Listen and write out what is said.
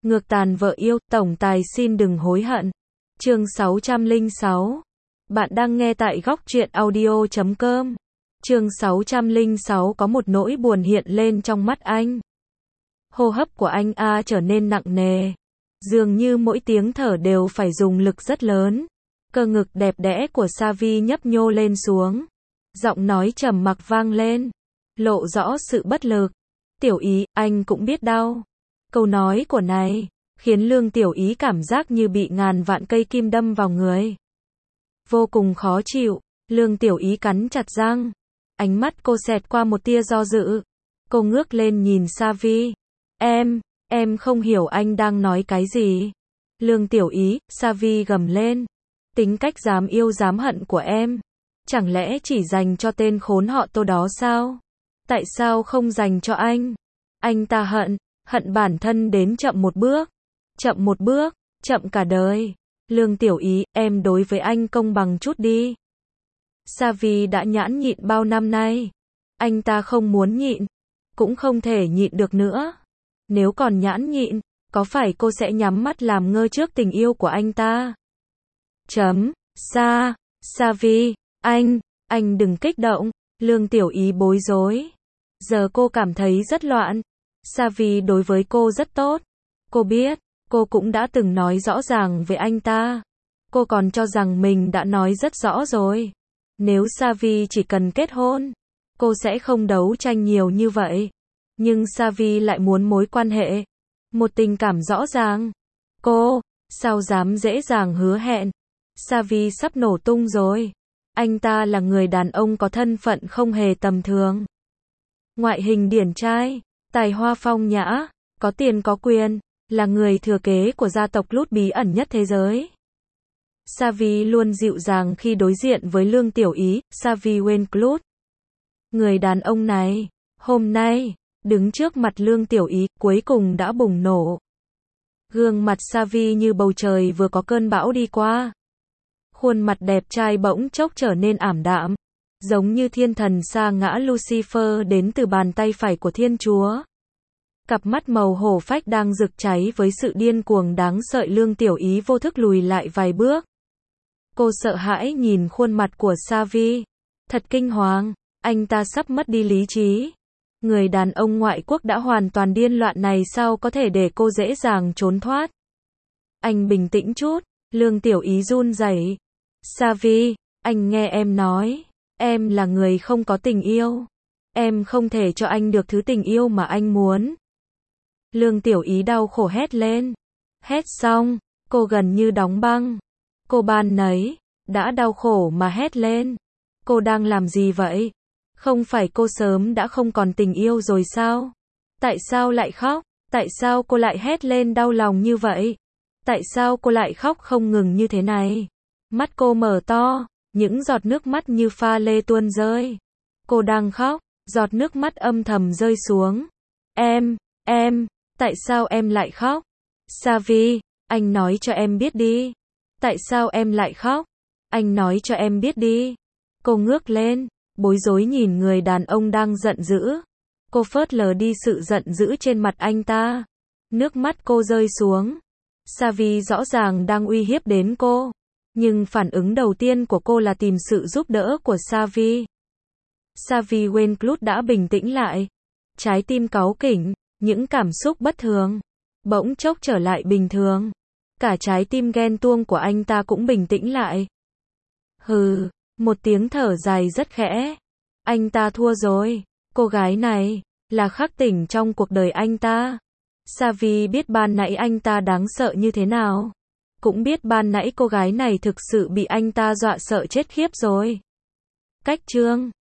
Ngược tàn vợ yêu, tổng tài xin đừng hối hận. Chương 606. Bạn đang nghe tại góc truyện audio.com. Chương 606 có một nỗi buồn hiện lên trong mắt anh. Hô hấp của anh trở nên nặng nề. Dường như mỗi tiếng thở đều phải dùng lực rất lớn. Cơ ngực đẹp đẽ của Savi nhấp nhô lên xuống. Giọng nói trầm mặc vang lên. Lộ rõ sự bất lực. Tiểu Ý, anh cũng biết đau. Câu nói của này khiến Lương Tiểu Ý cảm giác như bị ngàn vạn cây kim đâm vào người. Vô cùng khó chịu, Lương Tiểu Ý cắn chặt răng. Ánh mắt cô xẹt qua một tia do dự. Cô ngước lên nhìn Savi. Em không hiểu anh đang nói cái gì. Lương Tiểu Ý, Savi gầm lên. Tính cách dám yêu dám hận của em, chẳng lẽ chỉ dành cho tên khốn họ Tô đó sao? Tại sao không dành cho anh? Anh ta hận bản thân đến chậm một bước, chậm cả đời. Lương Tiểu Ý, em đối với anh công bằng chút đi. Savi đã nhẫn nhịn bao năm nay. Anh ta không muốn nhịn, cũng không thể nhịn được nữa. Nếu còn nhẫn nhịn, có phải cô sẽ nhắm mắt làm ngơ trước tình yêu của anh ta? Savi, anh đừng kích động. Lương Tiểu Ý bối rối. Giờ cô cảm thấy rất loạn. Savi đối với cô rất tốt. Cô biết, cô cũng đã từng nói rõ ràng với anh ta. Cô còn cho rằng mình đã nói rất rõ rồi. Nếu Savi chỉ cần kết hôn, cô sẽ không đấu tranh nhiều như vậy. Nhưng Savi lại muốn mối quan hệ, một tình cảm rõ ràng. Cô, sao dám dễ dàng hứa hẹn? Savi sắp nổ tung rồi. Anh ta là người đàn ông có thân phận không hề tầm thường. Ngoại hình điển trai, tài hoa phong nhã, có tiền có quyền, là người thừa kế của gia tộc lút bí ẩn nhất thế giới. Savi luôn dịu dàng khi đối diện với Lương Tiểu Ý, Savi Winclub. Người đàn ông này, hôm nay, đứng trước mặt Lương Tiểu Ý, cuối cùng đã bùng nổ. Gương mặt Savi như bầu trời vừa có cơn bão đi qua. Khuôn mặt đẹp trai bỗng chốc trở nên ảm đạm, giống như thiên thần sa ngã Lucifer đến từ bàn tay phải của Thiên Chúa. Cặp mắt màu hổ phách đang rực cháy với sự điên cuồng đáng sợ. Lương Tiểu Ý vô thức lùi lại vài bước. Cô sợ hãi nhìn khuôn mặt của Savi. Thật kinh hoàng, anh ta sắp mất đi lý trí. Người đàn ông ngoại quốc đã hoàn toàn điên loạn này sao có thể để cô dễ dàng trốn thoát. Anh bình tĩnh chút. Lương Tiểu Ý run rẩy. Savi, anh nghe em nói. Em là người không có tình yêu. Em không thể cho anh được thứ tình yêu mà anh muốn. Lương Tiểu Ý đau khổ hét lên. Hét xong, cô gần như đóng băng. Cô ban nấy, đã đau khổ mà hét lên. Cô đang làm gì vậy? Không phải cô sớm đã không còn tình yêu rồi sao? Tại sao lại khóc? Tại sao cô lại hét lên đau lòng như vậy? Tại sao cô lại khóc không ngừng như thế này? Mắt cô mở to, những giọt nước mắt như pha lê tuôn rơi. Cô đang khóc, giọt nước mắt âm thầm rơi xuống. Tại sao em lại khóc? Savi, anh nói cho em biết đi. Tại sao em lại khóc? Anh nói cho em biết đi. Cô ngước lên, bối rối nhìn người đàn ông đang giận dữ. Cô phớt lờ đi sự giận dữ trên mặt anh ta. Nước mắt cô rơi xuống. Savi rõ ràng đang uy hiếp đến cô. Nhưng phản ứng đầu tiên của cô là tìm sự giúp đỡ của Savi. Savi Winclub đã bình tĩnh lại. Trái tim cáu kỉnh, những cảm xúc bất thường, bỗng chốc trở lại bình thường. Cả trái tim ghen tuông của anh ta cũng bình tĩnh lại. Hừ, một tiếng thở dài rất khẽ. Anh ta thua rồi. Cô gái này là khắc tỉnh trong cuộc đời anh ta. Savi biết ban nãy anh ta đáng sợ như thế nào. Cũng biết ban nãy cô gái này thực sự bị anh ta dọa sợ chết khiếp rồi. Cách chương